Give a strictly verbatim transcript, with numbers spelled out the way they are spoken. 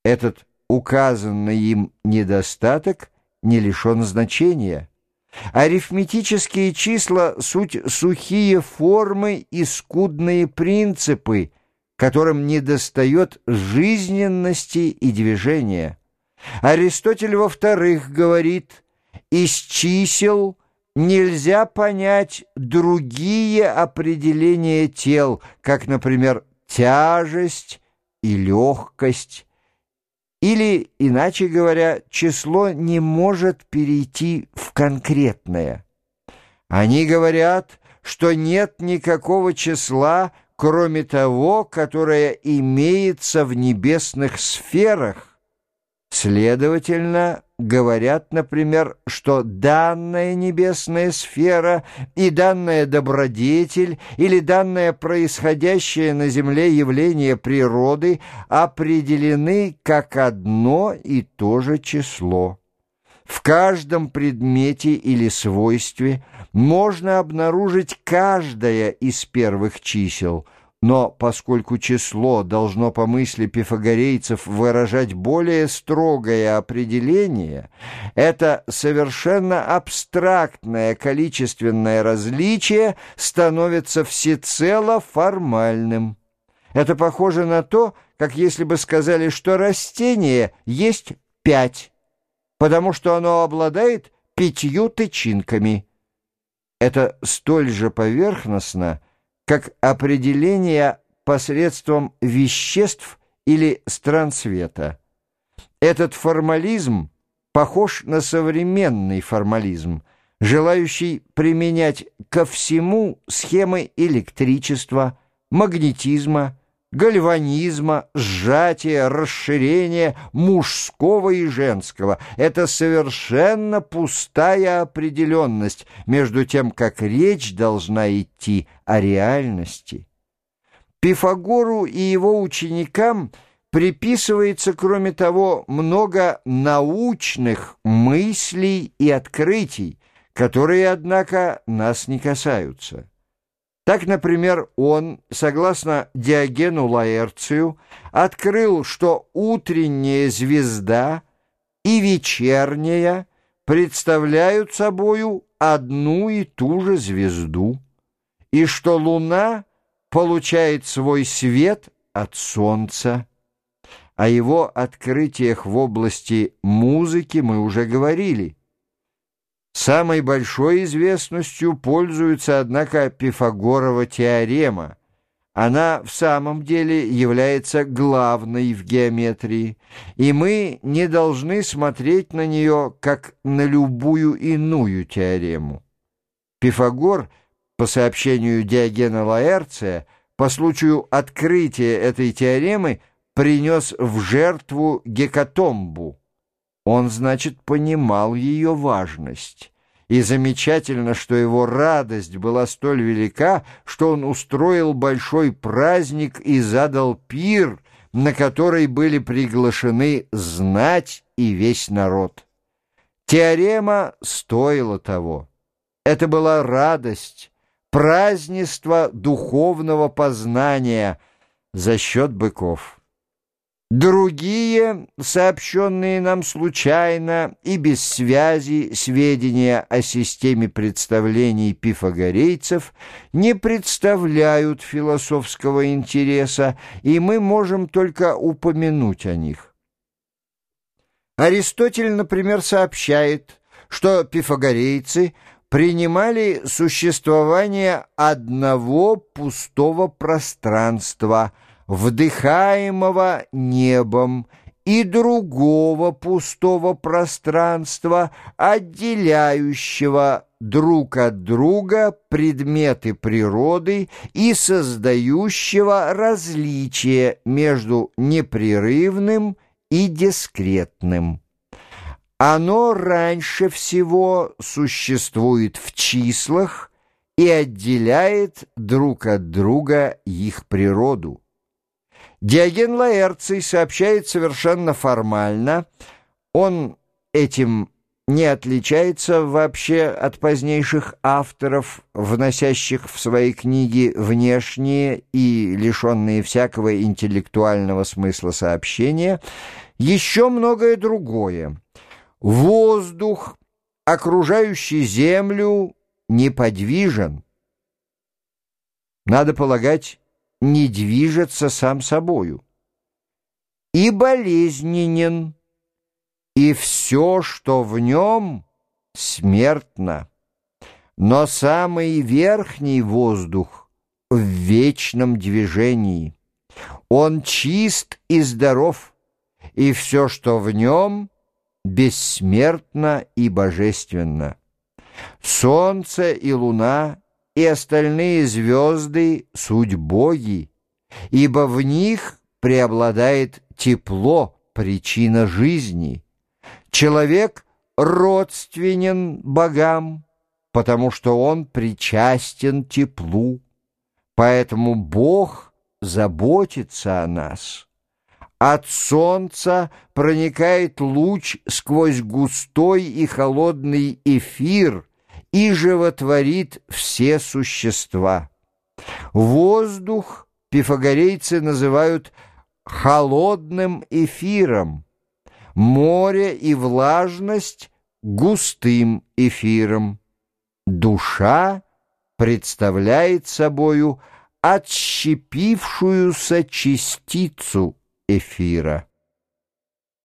Этот указанный им недостаток не лишен значения. Арифметические числа — суть сухие формы и скудные принципы, которым недостает жизненности и движения. Аристотель, во-вторых, говорит: из чисел нельзя понять другие определения тел, как, например, тяжесть и легкость. Или, иначе говоря, число не может перейти в конкретное. Они говорят, что нет никакого числа, кроме того, которое имеется в небесных сферах. Следовательно, говорят, например, что данная небесная сфера и данная добродетель или данное происходящее на земле явление природы определены как одно и то же число. В каждом предмете или свойстве можно обнаружить каждое из первых чисел, но поскольку число должно по мысли пифагорейцев выражать более строгое определение, это совершенно абстрактное количественное различие становится всецело формальным. Это похоже на то, как если бы сказали, что растение есть пять, потому что оно обладает пятью тычинками. Это столь же поверхностно, как определение посредством веществ или стран света. Этот формализм похож на современный формализм, желающий применять ко всему схемы электричества, магнетизма, гальванизма, сжатия, расширения мужского и женского. Это совершенно пустая определенность, между тем, как речь должна идти о реальности. Пифагору и его ученикам приписывается, кроме того, много научных мыслей и открытий, которые, однако, нас не касаются. Так, например, он, согласно Диогену Лаэрцию, открыл, что утренняя звезда и вечерняя представляют собою одну и ту же звезду, и что луна получает свой свет от солнца. О его открытиях в области музыки мы уже говорили. Самой большой известностью пользуется, однако, Пифагорова теорема. Она в самом деле является главной в геометрии, и мы не должны смотреть на нее как на любую иную теорему. Пифагор, по сообщению Диогена Лаэрция, по случаю открытия этой теоремы принес в жертву гекатомбу. Он, значит, понимал ее важность. И замечательно, что его радость была столь велика, что он устроил большой праздник и задал пир, на который были приглашены знать и весь народ. Теорема стоила того. Это была радость, празднество духовного познания за счет быков. Другие, сообщенные нам случайно и без связи сведения о системе представлений пифагорейцев, не представляют философского интереса, и мы можем только упомянуть о них. Аристотель, например, сообщает, что пифагорейцы принимали существование одного пустого пространства, вдыхаемого небом, и другого пустого пространства, отделяющего друг от друга предметы природы и создающего различие между непрерывным и дискретным. Оно раньше всего существует в числах и отделяет друг от друга их природу. Диоген Лаэрций сообщает совершенно формально, он этим не отличается вообще от позднейших авторов, вносящих в свои книги внешние и лишенные всякого интеллектуального смысла сообщения, еще многое другое. Воздух, окружающий Землю, неподвижен. Надо полагать, не движется сам собою. И болезненен, и все, что в нем, смертно. Но самый верхний воздух в вечном движении. Он чист и здоров, и все, что в нем, бессмертно и божественно. Солнце и луна и остальные звезды — суть боги, ибо в них преобладает тепло, причина жизни. Человек родственен богам, потому что он причастен теплу, поэтому Бог заботится о нас. От солнца проникает луч сквозь густой и холодный эфир и животворит все существа. Воздух пифагорейцы называют холодным эфиром, море и влажность — густым эфиром. Душа представляет собою отщепившуюся частицу эфира.